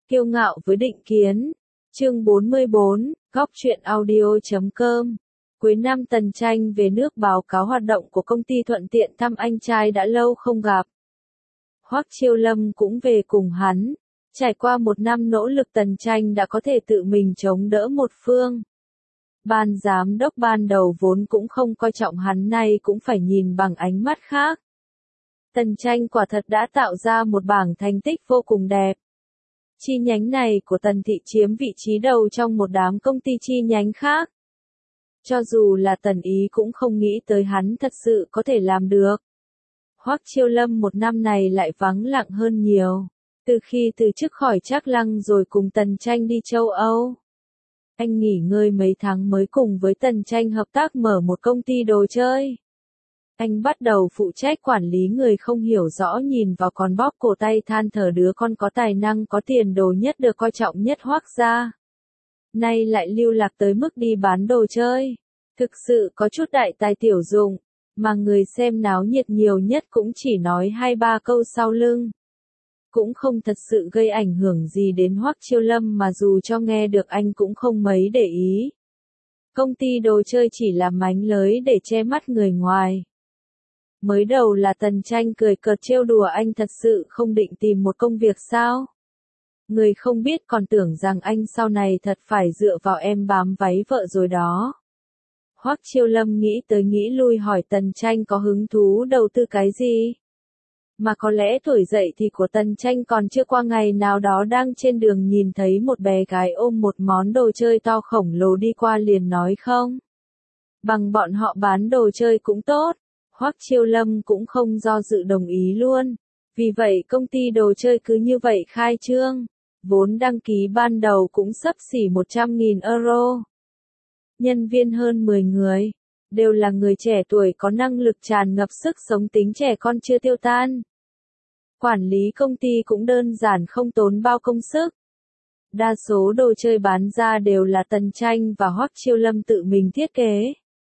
Kiêu ngạo với định kiến. Chương 44, Góc truyện audio.com. Cuối năm Tần Tranh về nước báo cáo hoạt động của công ty thuận tiện thăm anh trai đã lâu không gặp. Hoắc Chiêu Lâm cũng về cùng hắn. Trải qua một năm nỗ lực Tần Tranh đã có thể tự mình chống đỡ một phương. Ban giám đốc ban đầu vốn cũng không coi trọng hắn, nay cũng phải nhìn bằng ánh mắt khác. Tần Tranh quả thật đã tạo ra một bảng thành tích vô cùng đẹp. Chi nhánh này của Tần Thị chiếm vị trí đầu trong một đám công ty chi nhánh khác. Cho dù là Tần Ý cũng không nghĩ tới hắn thật sự có thể làm được. Hoắc Chiêu Lâm một năm này lại vắng lặng hơn nhiều. Từ khi từ chức khỏi Trác Lăng rồi cùng Tần Tranh đi châu Âu. Anh nghỉ ngơi mấy tháng mới cùng với Tần Tranh hợp tác mở một công ty đồ chơi. Anh bắt đầu phụ trách quản lý người không hiểu rõ, nhìn vào còn bóp cổ tay than thở đứa con có tài năng có tiền đồ nhất được coi trọng nhất Hoắc gia. Nay lại lưu lạc tới mức đi bán đồ chơi. Thực sự có chút đại tài tiểu dụng, mà người xem náo nhiệt nhiều nhất cũng chỉ nói 2-3 câu sau lưng. Cũng không thật sự gây ảnh hưởng gì đến Hoắc Chiêu Lâm, mà dù cho nghe được anh cũng không mấy để ý. Công ty đồ chơi chỉ là mánh lới để che mắt người ngoài. Mới đầu là Tần Tranh cười cợt trêu đùa anh, thật sự không định tìm một công việc sao? Người không biết còn tưởng rằng anh sau này thật phải dựa vào em bám váy vợ rồi đó. Hoắc Chiêu Lâm nghĩ tới nghĩ lui hỏi Tần Tranh có hứng thú đầu tư cái gì? Mà có lẽ tuổi dậy thì của Tần Tranh còn chưa qua, ngày nào đó đang trên đường nhìn thấy một bé gái ôm một món đồ chơi to khổng lồ đi qua liền nói không. Bằng bọn họ bán đồ chơi cũng tốt. Hoắc Chiêu Lâm cũng không do dự đồng ý luôn. Vì vậy công ty đồ chơi cứ như vậy khai trương. Vốn đăng ký ban đầu cũng xấp xỉ 100.000 euro. Nhân viên hơn 10 người. Đều là người trẻ tuổi có năng lực, tràn ngập sức sống, tính trẻ con chưa tiêu tan. Quản lý công ty cũng đơn giản, không tốn bao công sức. Đa số đồ chơi bán ra đều là Tần Tranh và Hoắc Chiêu Lâm tự mình thiết kế.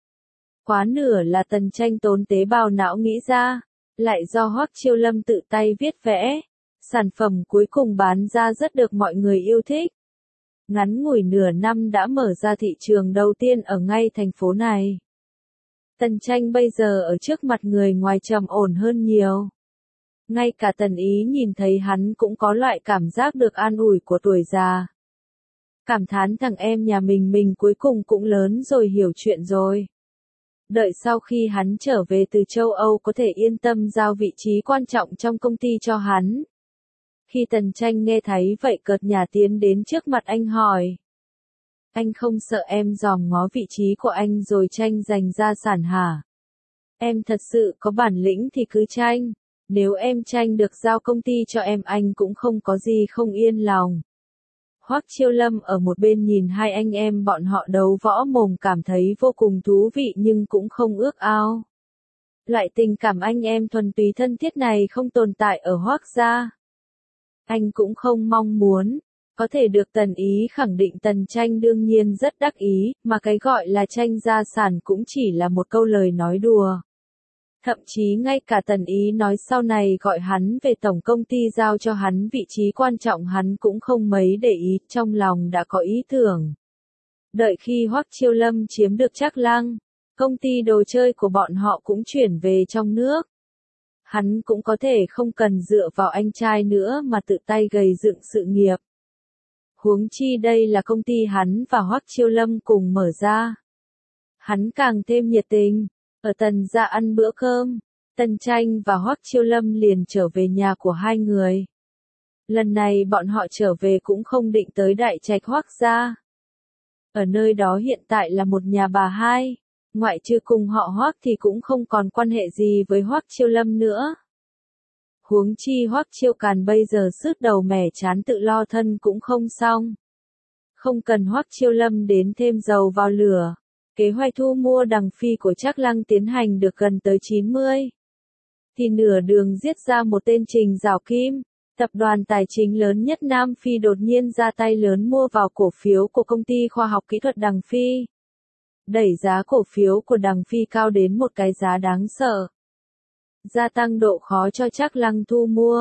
Quá nửa là Tần Tranh tốn tế bào não nghĩ ra, lại do Hoắc Chiêu Lâm tự tay viết vẽ. Sản phẩm cuối cùng bán ra rất được mọi người yêu thích. Ngắn ngủi nửa năm đã mở ra thị trường đầu tiên ở ngay thành phố này. Tần Tranh bây giờ ở trước mặt người ngoài trầm ổn hơn nhiều. Ngay cả Tần Ý nhìn thấy hắn cũng có loại cảm giác được an ủi của tuổi già. Cảm thán thằng em nhà mình cuối cùng cũng lớn rồi, hiểu chuyện rồi. Đợi sau khi hắn trở về từ châu Âu có thể yên tâm giao vị trí quan trọng trong công ty cho hắn. Khi Tần Tranh nghe thấy vậy cợt nhả tiến đến trước mặt anh hỏi. Anh không sợ em dòm ngó vị trí của anh rồi tranh giành gia sản hả? Em thật sự có bản lĩnh thì cứ tranh. Nếu em tranh được giao công ty cho em, anh cũng không có gì không yên lòng. Hoắc Chiêu Lâm ở một bên nhìn hai anh em bọn họ đấu võ mồm cảm thấy vô cùng thú vị, nhưng cũng không ước ao. Loại tình cảm anh em thuần túy thân thiết này không tồn tại ở Hoắc gia. Anh cũng không mong muốn. Có thể được Tần Ý khẳng định Tần Tranh đương nhiên rất đắc ý, mà cái gọi là tranh gia sản cũng chỉ là một câu lời nói đùa. Thậm chí ngay cả Tần Ý nói sau này gọi hắn về tổng công ty giao cho hắn vị trí quan trọng, hắn cũng không mấy để ý, trong lòng đã có ý tưởng. Đợi khi Hoắc Chiêu Lâm chiếm được Trác Lăng, công ty đồ chơi của bọn họ cũng chuyển về trong nước. Hắn cũng có thể không cần dựa vào anh trai nữa mà tự tay gầy dựng sự nghiệp. Huống chi đây là công ty hắn và Hoắc Chiêu Lâm cùng mở ra. Hắn càng thêm nhiệt tình. Ở Tần gia ăn bữa cơm, Tần Tranh và Hoắc Chiêu Lâm liền trở về nhà của hai người. Lần này bọn họ trở về cũng không định tới đại trạch Hoắc gia. Ở nơi đó hiện tại là một nhà bà hai, ngoại trừ cùng họ Hoắc thì cũng không còn quan hệ gì với Hoắc Chiêu Lâm nữa. Huống chi Hoắc Chiêu Càn bây giờ sứt đầu mẻ chán tự lo thân cũng không xong. Không cần Hoắc Chiêu Lâm đến thêm dầu vào lửa. Kế hoạch thu mua Đằng Phi của Trác Lăng tiến hành được gần tới 90. Thì nửa đường giết ra một tên Trình Giảo Kim, tập đoàn tài chính lớn nhất Nam Phi đột nhiên ra tay lớn mua vào cổ phiếu của công ty khoa học kỹ thuật Đằng Phi. Đẩy giá cổ phiếu của Đằng Phi cao đến một cái giá đáng sợ. Gia tăng độ khó cho Trác Lăng thu mua.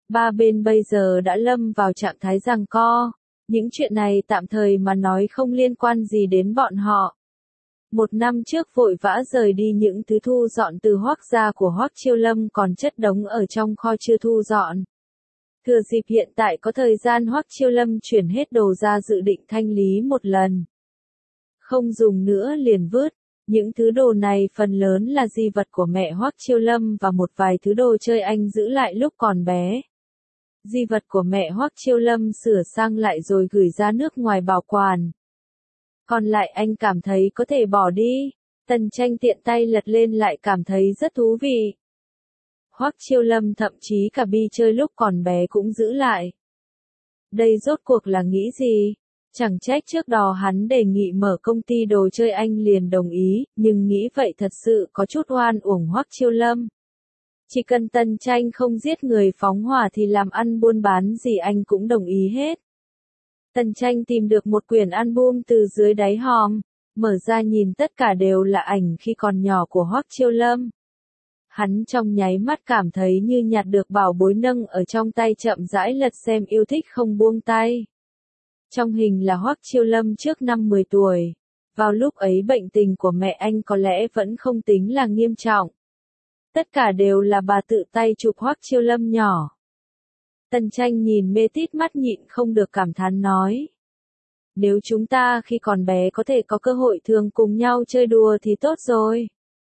Ba bên bây giờ đã lâm vào trạng thái giằng co. Những chuyện này tạm thời mà nói không liên quan gì đến bọn họ. 1 năm trước vội vã rời đi những thứ thu dọn từ Hoắc gia của Hoắc Chiêu Lâm còn chất đống ở trong kho chưa thu dọn. Thừa dịp hiện tại có thời gian Hoắc Chiêu Lâm chuyển hết đồ ra dự định thanh lý một lần. Không dùng nữa liền vứt. Những thứ đồ này phần lớn là di vật của mẹ Hoắc Chiêu Lâm và một vài thứ đồ chơi anh giữ lại lúc còn bé. Di vật của mẹ Hoắc Chiêu Lâm sửa sang lại rồi gửi ra nước ngoài bảo quản. Còn lại anh cảm thấy có thể bỏ đi. Tần Tranh tiện tay lật lên lại cảm thấy rất thú vị. Hoắc Chiêu Lâm thậm chí cả bi chơi lúc còn bé cũng giữ lại. Đây rốt cuộc là nghĩ gì? Chẳng trách trước đó hắn đề nghị mở công ty đồ chơi anh liền đồng ý, nhưng nghĩ vậy thật sự có chút oan uổng Hoắc Chiêu Lâm. Chỉ cần Tần Tranh không giết người phóng hỏa thì làm ăn buôn bán gì anh cũng đồng ý hết. Tần Tranh tìm được một quyển album từ dưới đáy hòm, mở ra nhìn tất cả đều là ảnh khi còn nhỏ của Hoắc Chiêu Lâm. Hắn trong nháy mắt cảm thấy như nhặt được bảo bối nâng ở trong tay chậm rãi lật xem yêu thích không buông tay. Trong hình là Hoắc Chiêu Lâm trước năm 10 tuổi. Vào lúc ấy bệnh tình của mẹ anh có lẽ vẫn không tính là nghiêm trọng. Tất cả đều là bà tự tay chụp Hoắc Chiêu Lâm nhỏ. Tần Tranh nhìn mê tít mắt nhịn không được cảm thán nói. Nếu chúng ta khi còn bé có thể có cơ hội thường cùng nhau chơi đùa thì tốt rồi.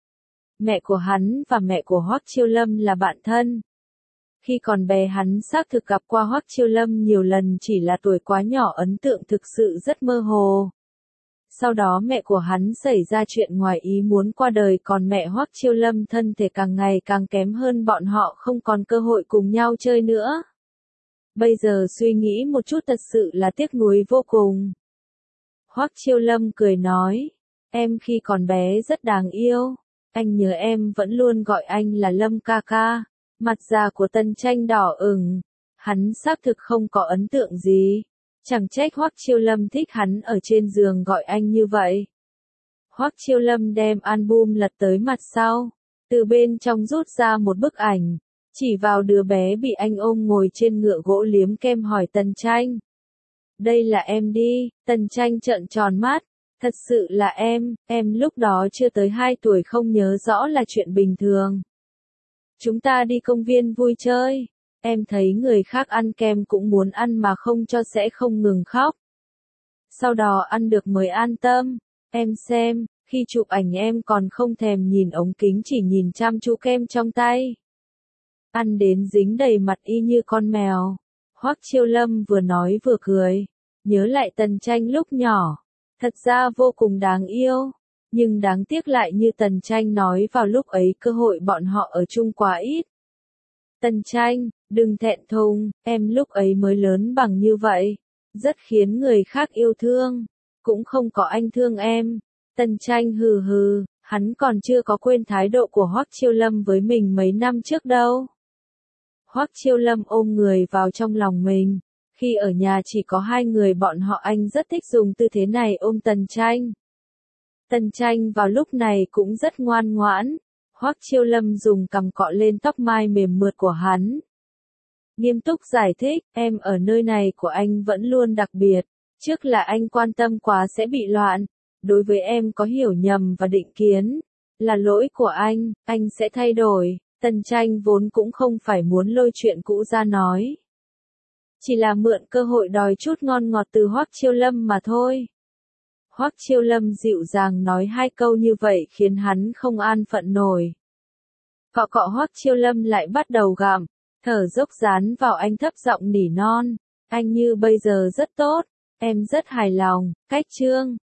Mẹ của hắn và mẹ của Hoắc Chiêu Lâm là bạn thân. Khi còn bé hắn xác thực gặp qua Hoắc Chiêu Lâm nhiều lần, chỉ là tuổi quá nhỏ ấn tượng thực sự rất mơ hồ. Sau đó mẹ của hắn xảy ra chuyện ngoài ý muốn qua đời, còn mẹ Hoắc Chiêu Lâm thân thể càng ngày càng kém hơn, bọn họ không còn cơ hội cùng nhau chơi nữa. Bây giờ suy nghĩ một chút thật sự là tiếc nuối vô cùng. Hoắc Chiêu Lâm cười nói, em khi còn bé rất đáng yêu, anh nhớ em vẫn luôn gọi anh là Lâm ca ca. Mặt già của Tần Tranh đỏ ửng, hắn xác thực không có ấn tượng gì. Chẳng trách Hoắc Chiêu Lâm thích hắn ở trên giường gọi anh như vậy. Hoắc Chiêu Lâm đem album lật tới mặt sau, từ bên trong rút ra một bức ảnh, chỉ vào đứa bé bị anh ôm ngồi trên ngựa gỗ liếm kem hỏi Tần Tranh. Đây là em đi, Tần Tranh trợn tròn mắt, thật sự là em lúc đó chưa tới 2 tuổi không nhớ rõ là chuyện bình thường. Chúng ta đi công viên vui chơi, em thấy người khác ăn kem cũng muốn ăn mà không cho sẽ không ngừng khóc. Sau đó ăn được mới an tâm, em xem, khi chụp ảnh em còn không thèm nhìn ống kính, chỉ nhìn chăm chú kem trong tay. Ăn đến dính đầy mặt y như con mèo. Hoắc Chiêu Lâm vừa nói vừa cười, nhớ lại Tần Tranh lúc nhỏ, thật ra vô cùng đáng yêu. Nhưng đáng tiếc lại như Tần Tranh nói vào lúc ấy cơ hội bọn họ ở chung quá ít. Tần Tranh, đừng thẹn thùng, em lúc ấy mới lớn bằng như vậy, rất khiến người khác yêu thương, cũng không có anh thương em. Tần Tranh hừ hừ, hắn còn chưa có quên thái độ của Hoắc Chiêu Lâm với mình mấy năm trước đâu. Hoắc Chiêu Lâm ôm người vào trong lòng mình, khi ở nhà chỉ có 2 người bọn họ anh rất thích dùng tư thế này ôm Tần Tranh. Tần Tranh vào lúc này cũng rất ngoan ngoãn, Hoắc Chiêu Lâm dùng cằm cọ lên tóc mai mềm mượt của hắn. Nghiêm túc giải thích, em ở nơi này của anh vẫn luôn đặc biệt, trước là anh quan tâm quá sẽ bị loạn, đối với em có hiểu nhầm và định kiến, là lỗi của anh sẽ thay đổi. Tần Tranh vốn cũng không phải muốn lôi chuyện cũ ra nói, chỉ là mượn cơ hội đòi chút ngon ngọt từ Hoắc Chiêu Lâm mà thôi. Hoắc Chiêu Lâm dịu dàng nói 2 câu như vậy khiến hắn không an phận nổi. Cọ cọ Hoắc Chiêu Lâm lại bắt đầu gặm, thở dốc dán vào anh thấp giọng nỉ non, anh như bây giờ rất tốt, em rất hài lòng, cách chương.